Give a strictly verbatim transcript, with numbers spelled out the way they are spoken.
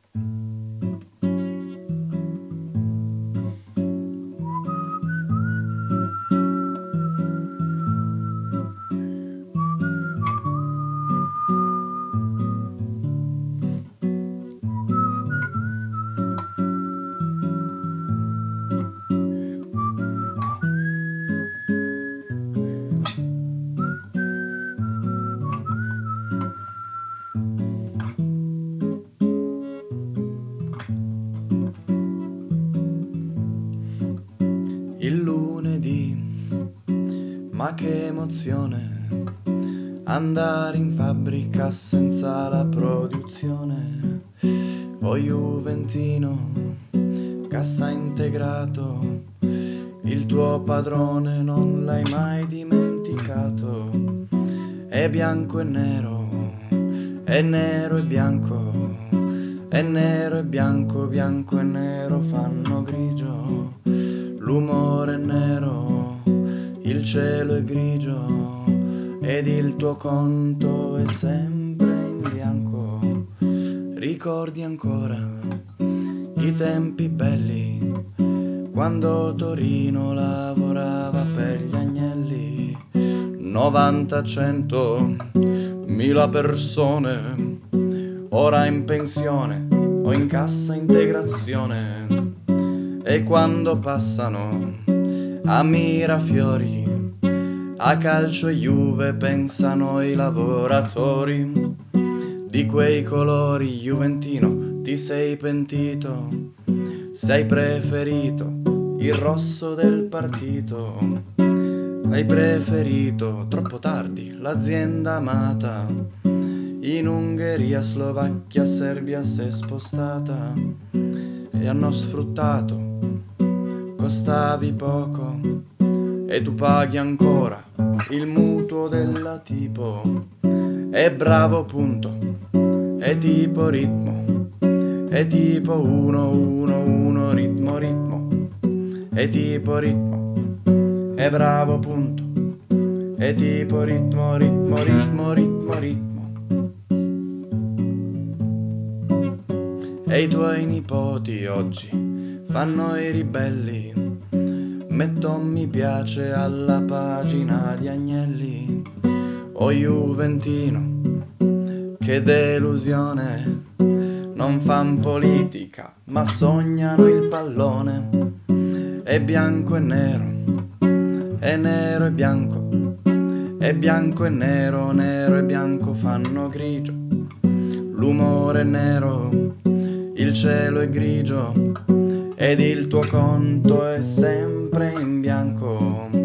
Il lunedì, ma che emozione, andare in fabbrica senza la produzione. O Juventino, cassa integrato, il tuo padrone non l'hai mai dimenticato. È bianco e nero, è nero e bianco, è nero e bianco, bianco e nero fanno grigio. L'umore è nero, il cielo è grigio, ed il tuo conto è sempre in bianco. Ricordi ancora i tempi belli, quando Torino lavorava per gli agnelli? novanta, cento, mila persone, ora in pensione o in cassa integrazione. E quando passano a Mirafiori, a calcio e Juve pensano i lavoratori. Di quei colori, Juventino, ti sei pentito, sei preferito il rosso del partito. Hai preferito troppo tardi l'azienda amata, in Ungheria, Slovacchia, Serbia s'è spostata e hanno sfruttato, costavi poco e tu paghi ancora il mutuo della tipo. È bravo punto, è tipo ritmo, è tipo uno uno uno ritmo ritmo, è tipo ritmo, è bravo punto, è tipo ritmo ritmo ritmo ritmo ritmo. E i tuoi nipoti oggi fanno i ribelli, metto mi piace alla pagina di Agnelli. O Juventino, che delusione, non fan politica ma sognano il pallone. È bianco e nero, è nero e bianco, è bianco e nero, nero e bianco fanno grigio. L'umore è nero, il cielo è grigio, ed il tuo conto è sempre in bianco.